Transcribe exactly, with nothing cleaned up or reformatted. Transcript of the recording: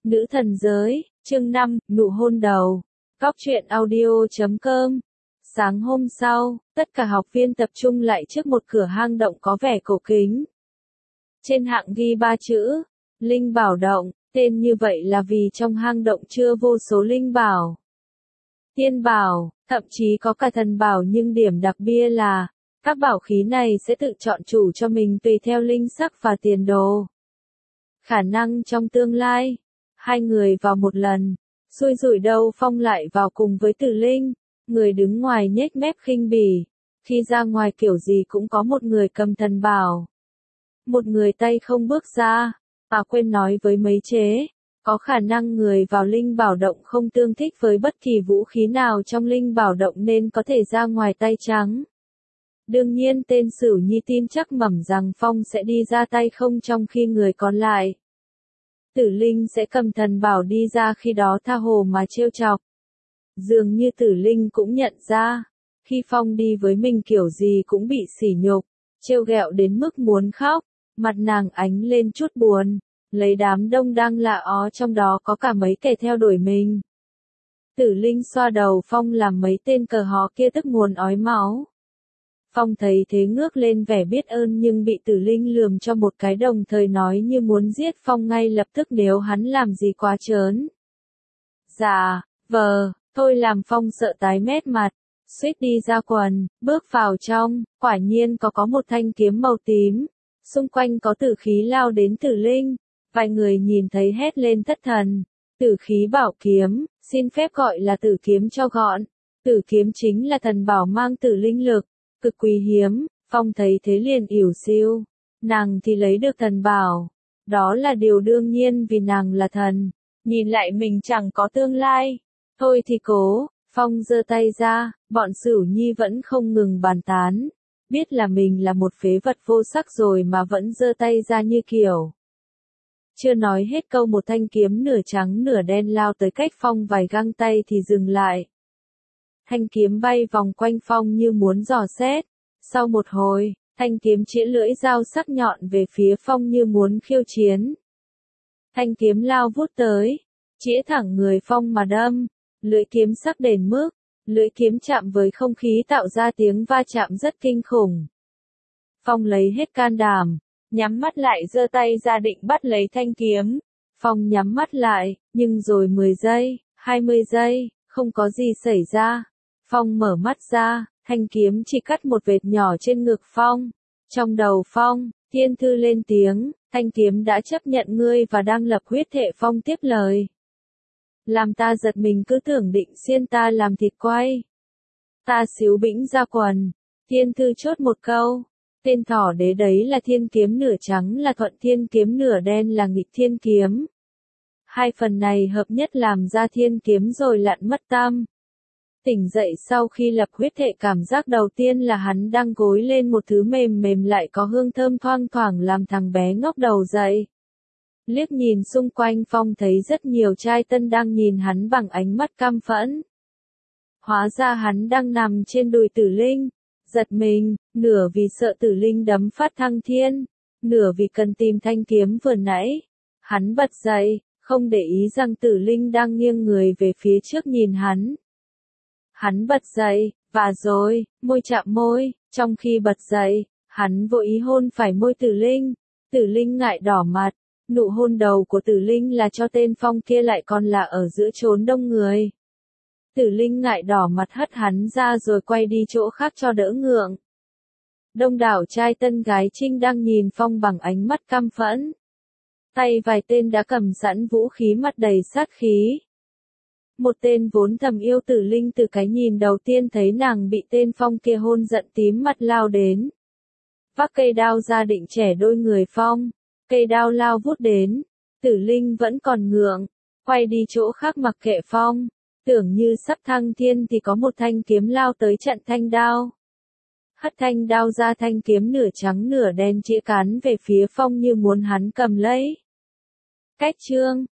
Nữ thần giới, chương năm, nụ hôn đầu. Góc truyện audio chấm com. Sáng hôm sau, tất cả học viên tập trung lại trước một cửa hang động có vẻ cổ kính. Trên hạng ghi ba chữ, Linh Bảo Động, tên như vậy là vì trong hang động chứa vô số linh bảo. Tiên bảo, thậm chí có cả thần bảo, nhưng điểm đặc biệt là, các bảo khí này sẽ tự chọn chủ cho mình tùy theo linh sắc và tiền đồ. Khả năng trong tương lai, hai người vào một lần, xui rủi đâu Phong lại vào cùng với Tử Linh, người đứng ngoài nhếch mép khinh bỉ, khi ra ngoài kiểu gì cũng có một người cầm thần bảo. Một người tay không bước ra, à quên nói với mấy chế, có khả năng người vào Linh Bảo Động không tương thích với bất kỳ vũ khí nào trong Linh Bảo Động nên có thể ra ngoài tay trắng. Đương nhiên tên Sửu Nhi tin chắc mẩm rằng Phong sẽ đi ra tay không, trong khi người còn lại, Tử Linh sẽ cầm thần bảo đi ra, khi đó tha hồ mà trêu chọc. Dường như Tử Linh cũng nhận ra, khi Phong đi với mình kiểu gì cũng bị sỉ nhục, trêu ghẹo đến mức muốn khóc, mặt nàng ánh lên chút buồn, lấy đám đông đang lạ ó trong đó có cả mấy kẻ theo đuổi mình. Tử Linh xoa đầu Phong làm mấy tên cờ hó kia tức nguồn ói máu. Phong thấy thế ngước lên vẻ biết ơn, nhưng bị Tử Linh lườm cho một cái, đồng thời nói như muốn giết Phong ngay lập tức nếu hắn làm gì quá trớn. Dạ, vờ, thôi, làm Phong sợ tái mét mặt, suýt đi ra quần, bước vào trong, quả nhiên có có một thanh kiếm màu tím, xung quanh có tử khí lao đến Tử Linh, vài người nhìn thấy hét lên thất thần. Tử khí bảo kiếm, xin phép gọi là tử kiếm cho gọn, tử kiếm chính là thần bảo mang tử linh lực, cực quý hiếm. Phong thấy thế liền ỉu xìu, nàng thì lấy được thần bảo, đó là điều đương nhiên vì nàng là thần, nhìn lại mình chẳng có tương lai, thôi thì cố. Phong giơ tay ra, bọn Sửu Nhi vẫn không ngừng bàn tán, biết là mình là một phế vật vô sắc rồi mà vẫn giơ tay ra như kiểu. Chưa nói hết câu, một thanh kiếm nửa trắng nửa đen lao tới cách Phong vài găng tay thì dừng lại. Thanh kiếm bay vòng quanh Phong như muốn dò xét. Sau một hồi, thanh kiếm chĩa lưỡi dao sắc nhọn về phía Phong như muốn khiêu chiến. Thanh kiếm lao vút tới, chĩa thẳng người Phong mà đâm. Lưỡi kiếm sắc đến mức, lưỡi kiếm chạm với không khí tạo ra tiếng va chạm rất kinh khủng. Phong lấy hết can đảm, nhắm mắt lại giơ tay ra định bắt lấy thanh kiếm. Phong nhắm mắt lại, nhưng rồi mười giây, hai mươi giây, không có gì xảy ra. Phong mở mắt ra, thanh kiếm chỉ cắt một vệt nhỏ trên ngực Phong. Trong đầu Phong, Thiên Thư lên tiếng, thanh kiếm đã chấp nhận ngươi và đang lập huyết thệ. Phong tiếp lời. Làm ta giật mình, cứ tưởng định xiên ta làm thịt quay. Ta xíu bĩnh ra quần. Thiên Thư chốt một câu. Tên thỏ đế đấy là thiên kiếm nửa trắng là thuận thiên kiếm, nửa đen là nghịch thiên kiếm. Hai phần này hợp nhất làm ra thiên kiếm rồi lặn mất tâm. Tỉnh dậy sau khi lập huyết thệ, cảm giác đầu tiên là hắn đang gối lên một thứ mềm mềm lại có hương thơm thoang thoảng, làm thằng bé ngóc đầu dậy. Liếc nhìn xung quanh, Phong thấy rất nhiều trai tân đang nhìn hắn bằng ánh mắt căm phẫn. Hóa ra hắn đang nằm trên đùi Tử Linh. Giật mình, nửa vì sợ Tử Linh đấm phát thăng thiên, nửa vì cần tìm thanh kiếm vừa nãy. Hắn bật dậy, không để ý rằng Tử Linh đang nghiêng người về phía trước nhìn hắn. Hắn bật dậy, và rồi, môi chạm môi, trong khi bật dậy, hắn vô ý hôn phải môi Tử Linh. Tử Linh ngại đỏ mặt, nụ hôn đầu của Tử Linh là cho tên Phong kia, lại còn là ở giữa chốn đông người. Tử Linh ngại đỏ mặt hất hắn ra rồi quay đi chỗ khác cho đỡ ngượng. Đông đảo trai tân gái trinh đang nhìn Phong bằng ánh mắt căm phẫn. Tay vài tên đã cầm sẵn vũ khí, mặt đầy sát khí. Một tên vốn thầm yêu Tử Linh, từ cái nhìn đầu tiên thấy nàng bị tên Phong kia hôn giận tím mặt lao đến. Vác cây đao ra định chẻ đôi người Phong. Cây đao lao vút đến. Tử Linh vẫn còn ngượng, quay đi chỗ khác mặc kệ Phong. Tưởng như sắp thăng thiên thì có một thanh kiếm lao tới chặn thanh đao. Hất thanh đao ra, thanh kiếm nửa trắng nửa đen chĩa cán về phía Phong như muốn hắn cầm lấy. Cách chương